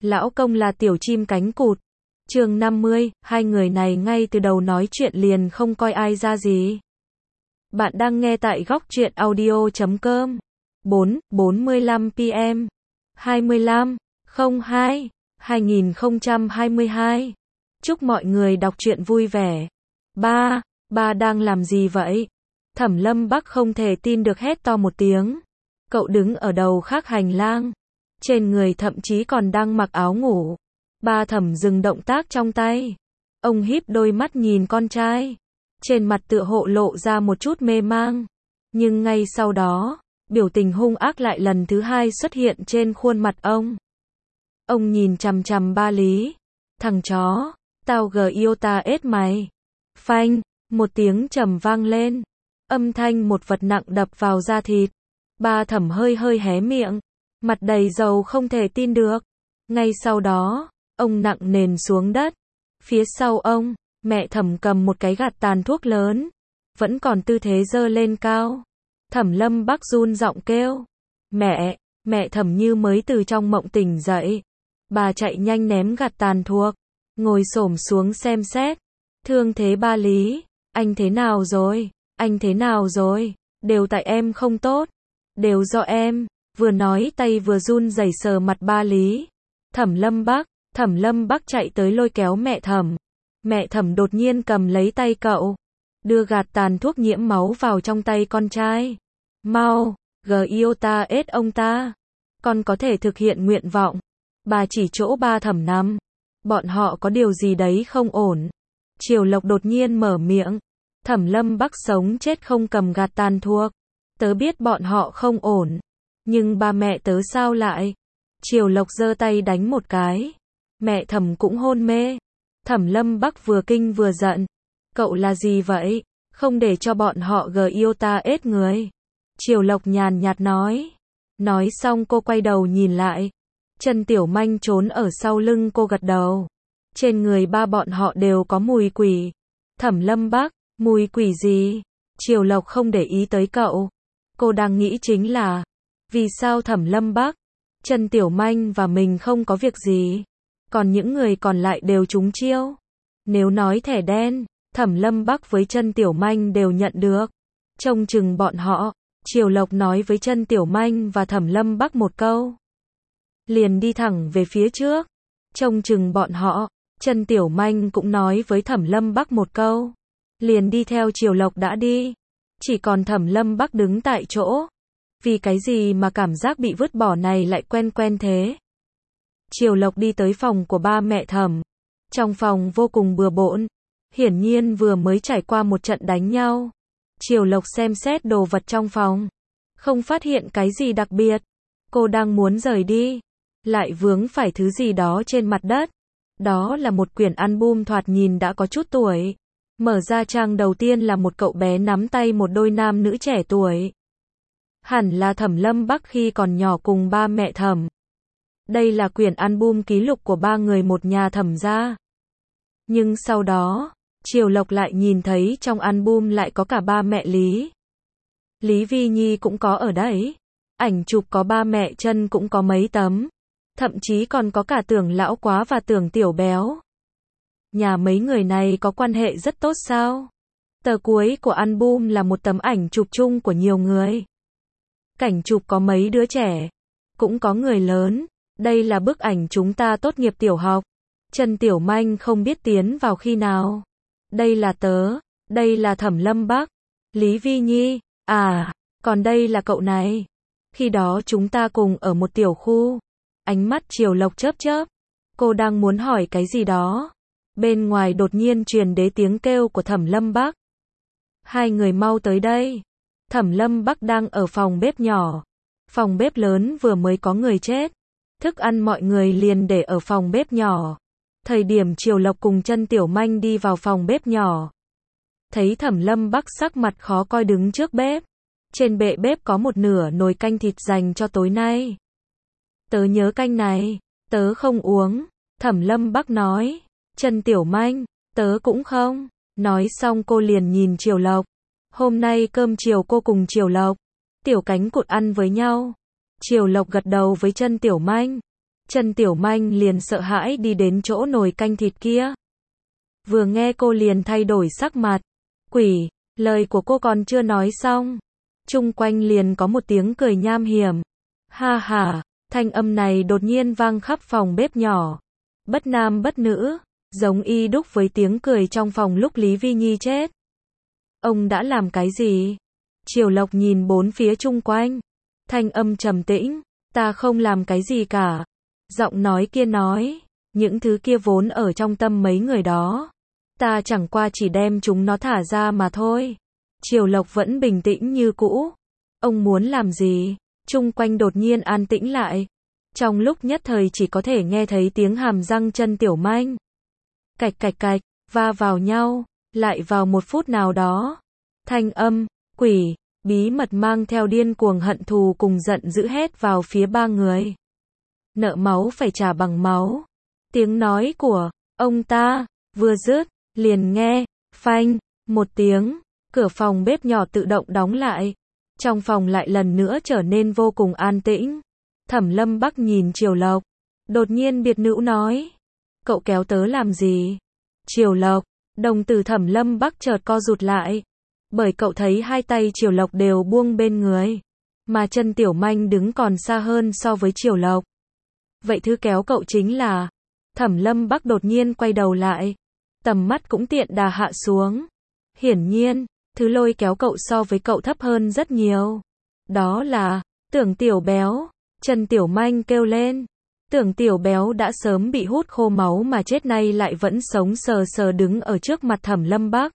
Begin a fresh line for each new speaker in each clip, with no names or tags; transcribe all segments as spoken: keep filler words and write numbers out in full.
lão công là tiểu chim cánh cụt. Chương năm mươi, hai người này ngay từ đầu nói chuyện liền không coi ai ra gì. Bạn đang nghe tại góc truyện audio chấm com. bốn, bốn mươi lăm p m hai mươi lăm, không hai, hai nghìn không trăm hai mươi hai. Chúc mọi người đọc truyện vui vẻ. Ba, ba đang làm gì vậy? Thẩm Lâm Bắc không thể tin được hét to một tiếng. Cậu đứng ở đầu khác hành lang. Trên người thậm chí còn đang mặc áo ngủ. Ba Thẩm dừng động tác trong tay. Ông híp đôi mắt nhìn con trai. Trên mặt tựa hộ lộ ra một chút mê mang. Nhưng ngay sau đó, biểu tình hung ác lại lần thứ hai xuất hiện trên khuôn mặt ông. Ông nhìn chằm chằm Ba Lý. Thằng chó, tao gờ yêu ta ết mày. Phanh, một tiếng trầm vang lên. Âm thanh một vật nặng đập vào da thịt. Ba Thẩm hơi hơi hé miệng. Mặt đầy dầu không thể tin được. Ngay sau đó, ông nặng nền xuống đất. Phía sau ông, mẹ Thẩm cầm một cái gạt tàn thuốc lớn. Vẫn còn tư thế giơ lên cao. Thẩm Lâm Bắc run giọng kêu. Mẹ, mẹ Thẩm như mới từ trong mộng tỉnh dậy. Bà chạy nhanh ném gạt tàn thuốc. Ngồi xổm xuống xem xét. Thương thế Ba Lý, anh thế nào rồi? Anh thế nào rồi? Đều tại em không tốt. Đều do em. Vừa nói tay vừa run rẩy sờ mặt Ba Lý. Thẩm Lâm Bắc, Thẩm Lâm Bắc chạy tới lôi kéo mẹ Thẩm. Mẹ Thẩm đột nhiên cầm lấy tay cậu. Đưa gạt tàn thuốc nhiễm máu vào trong tay con trai. Mau, gờ yêu ta ết ông ta. Con có thể thực hiện nguyện vọng. Bà chỉ chỗ Ba Thẩm nằm. Bọn họ có điều gì đấy không ổn. Triều Lộc đột nhiên mở miệng. Thẩm Lâm Bắc sống chết không cầm gạt tàn thuốc. Tớ biết bọn họ không ổn. Nhưng ba mẹ tớ sao lại? Triều Lộc giơ tay đánh một cái. Mẹ Thẩm cũng hôn mê. Thẩm Lâm Bắc vừa kinh vừa giận. Cậu là gì vậy? Không để cho bọn họ gờ yêu ta ết người. Triều Lộc nhàn nhạt nói. Nói xong cô quay đầu nhìn lại. Trần Tiểu Manh trốn ở sau lưng cô gật đầu. Trên người ba bọn họ đều có mùi quỷ. Thẩm Lâm Bắc, mùi quỷ gì? Triều Lộc không để ý tới cậu. Cô đang nghĩ chính là, vì sao Thẩm Lâm Bắc, Trần Tiểu Manh và mình không có việc gì, còn những người còn lại đều trúng chiêu. Nếu nói thẻ đen, Thẩm Lâm Bắc với Trần Tiểu Manh đều nhận được. Trông chừng bọn họ, Triều Lộc nói với Trần Tiểu Manh và Thẩm Lâm Bắc một câu. Liền đi thẳng về phía trước. Trông chừng bọn họ, Trần Tiểu Manh cũng nói với Thẩm Lâm Bắc một câu. Liền đi theo Triều Lộc đã đi. Chỉ còn Thẩm Lâm Bắc đứng tại chỗ. Vì cái gì mà cảm giác bị vứt bỏ này lại quen quen thế? Triều Lộc đi tới phòng của ba mẹ Thẩm. Trong phòng vô cùng bừa bộn. Hiển nhiên vừa mới trải qua một trận đánh nhau. Triều Lộc xem xét đồ vật trong phòng. Không phát hiện cái gì đặc biệt. Cô đang muốn rời đi. Lại vướng phải thứ gì đó trên mặt đất. Đó là một quyển album thoạt nhìn đã có chút tuổi. Mở ra trang đầu tiên là một cậu bé nắm tay một đôi nam nữ trẻ tuổi. Hẳn là Thẩm Lâm Bắc khi còn nhỏ cùng ba mẹ Thẩm. Đây là quyển album ký lục của ba người một nhà Thẩm gia. Nhưng sau đó, Triều Lộc lại nhìn thấy trong album lại có cả ba mẹ Lý. Lý Vi Nhi cũng có ở đấy. Ảnh chụp có ba mẹ Trân cũng có mấy tấm. Thậm chí còn có cả Tưởng Lão Quá và Tưởng Tiểu Béo. Nhà mấy người này có quan hệ rất tốt sao? Tờ cuối của album là một tấm ảnh chụp chung của nhiều người. Cảnh chụp có mấy đứa trẻ, cũng có người lớn. Đây là bức ảnh chúng ta tốt nghiệp tiểu học. Trần Tiểu Manh không biết tiến vào khi nào. Đây là tớ, đây là Thẩm Lâm Bắc, Lý Vi Nhi, à, còn đây là cậu này. Khi đó chúng ta cùng ở một tiểu khu. Ánh mắt Triều Lộc chớp chớp. Cô đang muốn hỏi cái gì đó. Bên ngoài đột nhiên truyền đến tiếng kêu của Thẩm Lâm Bắc. Hai người mau tới đây. Thẩm Lâm Bắc đang ở phòng bếp nhỏ. Phòng bếp lớn vừa mới có người chết. Thức ăn mọi người liền để ở phòng bếp nhỏ. Thời điểm Triều Lộc cùng Trân Tiểu Manh đi vào phòng bếp nhỏ. Thấy Thẩm Lâm Bắc sắc mặt khó coi đứng trước bếp. Trên bệ bếp có một nửa nồi canh thịt dành cho tối nay. Tớ nhớ canh này, tớ không uống. Thẩm Lâm Bắc nói. Trần Tiểu Manh, tớ cũng không. Nói xong cô liền nhìn Triều Lộc. Hôm nay cơm chiều cô cùng Triều Lộc, Tiểu Cánh Cụt ăn với nhau. Triều Lộc gật đầu với Trân Tiểu Manh. Trần Tiểu Manh liền sợ hãi đi đến chỗ nồi canh thịt kia. Vừa nghe cô liền thay đổi sắc mặt. Quỷ, lời của cô còn chưa nói xong. Chung quanh liền có một tiếng cười nham hiểm. Ha ha, thanh âm này đột nhiên vang khắp phòng bếp nhỏ. Bất nam bất nữ, giống y đúc với tiếng cười trong phòng lúc Lý Vi Nhi chết. Ông đã làm cái gì? Triều Lộc nhìn bốn phía chung quanh. Thanh âm trầm tĩnh, ta không làm cái gì cả. Giọng nói kia nói, những thứ kia vốn ở trong tâm mấy người đó. Ta chẳng qua chỉ đem chúng nó thả ra mà thôi. Triều Lộc vẫn bình tĩnh như cũ. Ông muốn làm gì? Chung quanh đột nhiên an tĩnh lại. Trong lúc nhất thời chỉ có thể nghe thấy tiếng hàm răng Trần Tiểu Manh. Cạch cạch cạch, va vào nhau, lại vào một phút nào đó. Thanh âm, quỷ, bí mật mang theo điên cuồng hận thù cùng giận dữ hét vào phía ba người. Nợ máu phải trả bằng máu. Tiếng nói của ông ta vừa dứt, liền nghe phanh một tiếng, cửa phòng bếp nhỏ tự động đóng lại. Trong phòng lại lần nữa trở nên vô cùng an tĩnh. Thẩm Lâm Bắc nhìn Triều Lộc, đột nhiên biệt nữ nói, cậu kéo tớ làm gì? Triều Lộc, đồng tử Thẩm Lâm Bắc chợt co rụt lại, bởi cậu thấy hai tay Triều Lộc đều buông bên người, mà Trần Tiểu Manh đứng còn xa hơn so với Triều Lộc. Vậy thứ kéo cậu chính là... Thẩm Lâm Bắc đột nhiên quay đầu lại, tầm mắt cũng tiện đà hạ xuống. Hiển nhiên, thứ lôi kéo cậu so với cậu thấp hơn rất nhiều. Đó là Tưởng Tiểu Béo. Trần Tiểu Manh kêu lên. Tưởng Tiểu Béo đã sớm bị hút khô máu mà chết, nay lại vẫn sống sờ sờ đứng ở trước mặt Thẩm Lâm Bắc.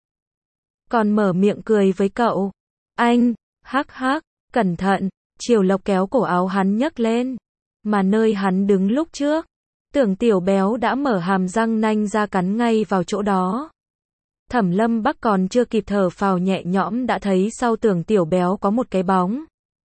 Còn mở miệng cười với cậu. Anh, hắc hắc, cẩn thận. Triều Lộc kéo cổ áo hắn nhấc lên. Mà nơi hắn đứng lúc trước, Tưởng Tiểu Béo đã mở hàm răng nanh ra cắn ngay vào chỗ đó. Thẩm Lâm Bắc còn chưa kịp thở phào nhẹ nhõm đã thấy sau Tưởng Tiểu Béo có một cái bóng.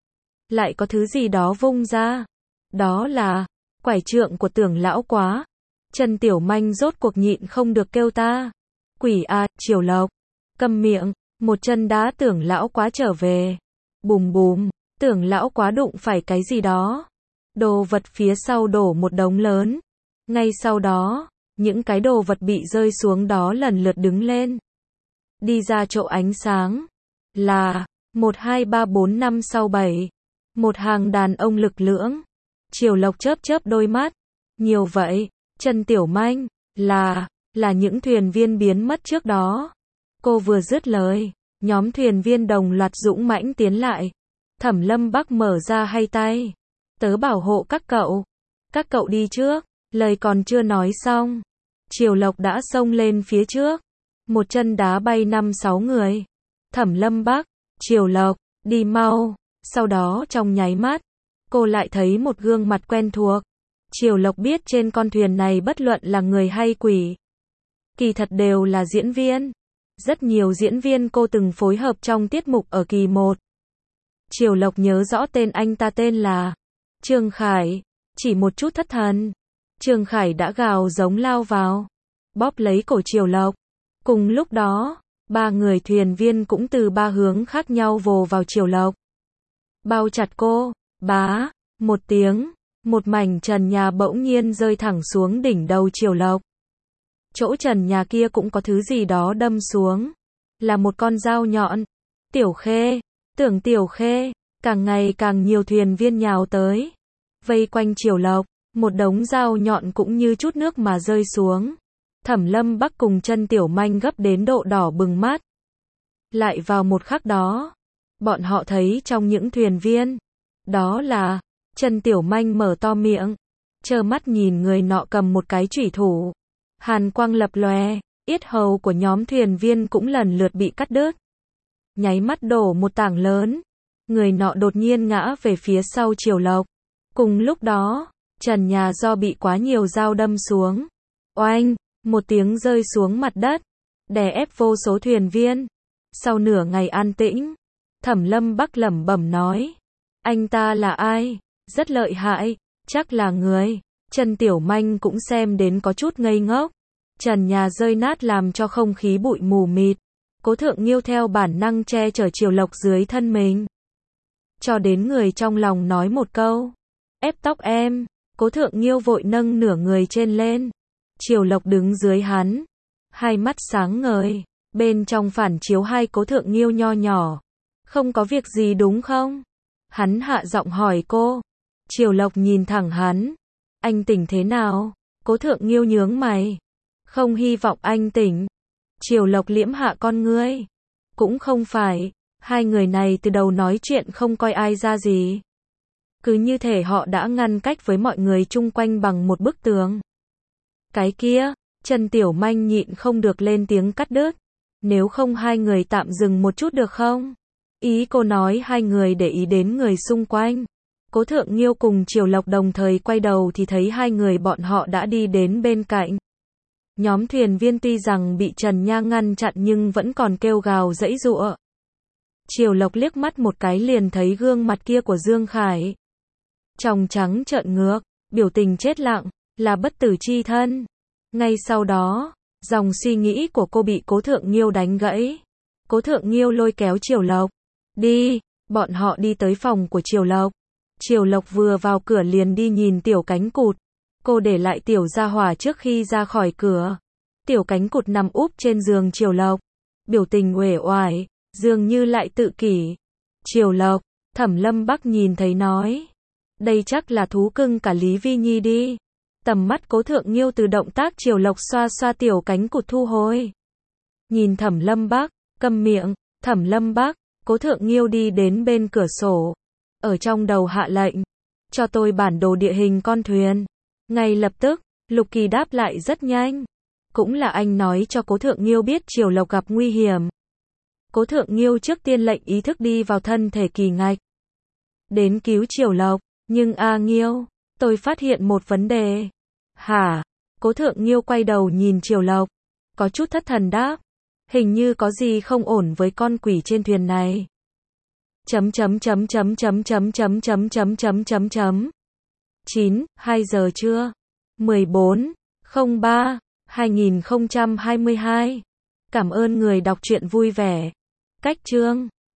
Lại có thứ gì đó vung ra. Đó là quải trượng của Tưởng lão quá. Trần Tiểu Manh rốt cuộc nhịn không được kêu ta. Quỷ à, Triều Lộc, câm miệng. Một chân đá Tưởng lão quá trở về. Bùm bùm, Tưởng lão quá đụng phải cái gì đó. Đồ vật phía sau đổ một đống lớn. Ngay sau đó, những cái đồ vật bị rơi xuống đó lần lượt đứng lên. Đi ra chỗ ánh sáng. Là, một hai ba bốn năm sáu bảy. Một hàng đàn ông lực lưỡng. Triều Lộc chớp chớp đôi mắt. Nhiều vậy, Trần Tiểu Manh, là, là những thuyền viên biến mất trước đó. Cô vừa dứt lời, nhóm thuyền viên đồng loạt dũng mãnh tiến lại. Thẩm Lâm Bắc mở ra hai tay. Tớ bảo hộ các cậu. Các cậu đi trước. Lời còn chưa nói xong, Triều Lộc đã xông lên phía trước. Một chân đá bay năm sáu người. Thẩm Lâm Bắc, Triều Lộc, đi mau. Sau đó trong nháy mắt, cô lại thấy một gương mặt quen thuộc. Triều Lộc biết trên con thuyền này bất luận là người hay quỷ, kỳ thật đều là diễn viên. Rất nhiều diễn viên cô từng phối hợp trong tiết mục ở kỳ một. Triều Lộc nhớ rõ tên anh ta tên là Trương Khải. Chỉ một chút thất thần, Trương Khải đã gào giống lao vào, bóp lấy cổ Triều Lộc. Cùng lúc đó, ba người thuyền viên cũng từ ba hướng khác nhau vồ vào Triều Lộc. Bao chặt cô, bá, một tiếng, một mảnh trần nhà bỗng nhiên rơi thẳng xuống đỉnh đầu Triều Lộc. Chỗ trần nhà kia cũng có thứ gì đó đâm xuống, là một con dao nhọn. Tiểu Khê, Tưởng Tiểu Khê, càng ngày càng nhiều thuyền viên nhào tới, vây quanh Triều Lộc. Một đống dao nhọn cũng như chút nước mà rơi xuống. Thẩm Lâm Bắc cùng Trần Tiểu Manh gấp đến độ đỏ bừng mắt. Lại vào một khắc đó, bọn họ thấy trong những thuyền viên, đó là Trần Tiểu Manh mở to miệng, trơ mắt nhìn người nọ cầm một cái chủy thủ. Hàn quang lập lòe, yết hầu của nhóm thuyền viên cũng lần lượt bị cắt đứt. Nháy mắt đổ một tảng lớn. Người nọ đột nhiên ngã về phía sau Triều Lộc. Cùng lúc đó, trần nhà do bị quá nhiều dao đâm xuống. Oanh, một tiếng rơi xuống mặt đất, đè ép vô số thuyền viên. Sau nửa ngày an tĩnh, Thẩm Lâm Bắc lẩm bẩm nói, anh ta là ai? Rất lợi hại, chắc là người. Trần Tiểu Manh cũng xem đến có chút ngây ngốc. Trần nhà rơi nát làm cho không khí bụi mù mịt. Cố Thượng Nghiêu theo bản năng che chở Triều Lộc dưới thân mình. Cho đến người trong lòng nói một câu, ép tóc em. Cố Thượng Nghiêu vội nâng nửa người trên lên. Triều Lộc đứng dưới hắn, hai mắt sáng ngời, bên trong phản chiếu hai Cố Thượng Nghiêu nho nhỏ. Không có việc gì đúng không? Hắn hạ giọng hỏi cô. Triều Lộc nhìn thẳng hắn. Anh tỉnh thế nào? Cố Thượng Nghiêu nhướng mày. Không hy vọng anh tỉnh. Triều Lộc liễm hạ con ngươi. Cũng không phải, hai người này từ đầu nói chuyện không coi ai ra gì. Cứ như thể họ đã ngăn cách với mọi người chung quanh bằng một bức tường. Cái kia, Trần Tiểu Manh nhịn không được lên tiếng cắt đứt. Nếu không hai người tạm dừng một chút được không? Ý cô nói hai người để ý đến người xung quanh. Cố Thượng Nghiêu cùng Triều Lộc đồng thời quay đầu thì thấy hai người bọn họ đã đi đến bên cạnh. Nhóm thuyền viên tuy rằng bị Trần Nha ngăn chặn nhưng vẫn còn kêu gào giãy giụa. Triều Lộc liếc mắt một cái liền thấy gương mặt kia của Dương Khải. Tròng trắng trợn ngược, biểu tình chết lặng, là bất tử chi thân. Ngay sau đó, dòng suy nghĩ của cô bị Cố Thượng Nghiêu đánh gãy. Cố Thượng Nghiêu lôi kéo Triều Lộc. Đi, bọn họ đi tới phòng của Triều Lộc. Triều Lộc vừa vào cửa liền đi nhìn Tiểu Cánh Cụt. Cô để lại Tiểu Gia Hỏa trước khi ra khỏi cửa. Tiểu Cánh Cụt nằm úp trên giường Triều Lộc. Biểu tình uể oải, dường như lại tự kỷ. Triều Lộc, Thẩm Lâm Bắc nhìn thấy nói. Đây chắc là thú cưng cả Lý Vi Nhi đi. Tầm mắt Cố Thượng Nghiêu từ động tác Triều Lộc xoa xoa Tiểu Cánh Cụt thu hồi. Nhìn Thẩm Lâm Bắc, câm miệng. Thẩm Lâm Bắc, Cố Thượng Nghiêu đi đến bên cửa sổ. Ở trong đầu hạ lệnh. Cho tôi bản đồ địa hình con thuyền. Ngay lập tức, Lục Kỳ đáp lại rất nhanh. Cũng là anh nói cho Cố Thượng Nghiêu biết Triều Lộc gặp nguy hiểm. Cố Thượng Nghiêu trước tiên lệnh ý thức đi vào thân thể Kỳ Ngạch. Đến cứu Triều Lộc, nhưng A Nghiêu, tôi phát hiện một vấn đề. Hả? Cố Thượng Nghiêu quay đầu nhìn Triều Lộc, có chút thất thần đáp. Hình như có gì không ổn với con quỷ trên thuyền này. Chấm chấm chấm chấm chấm chấm chấm chấm chấm chấm chấm chấm. chín, hai giờ trưa. mười bốn, không ba, hai nghìn không trăm hai mươi hai. Cảm ơn người đọc truyện vui vẻ. Cách chương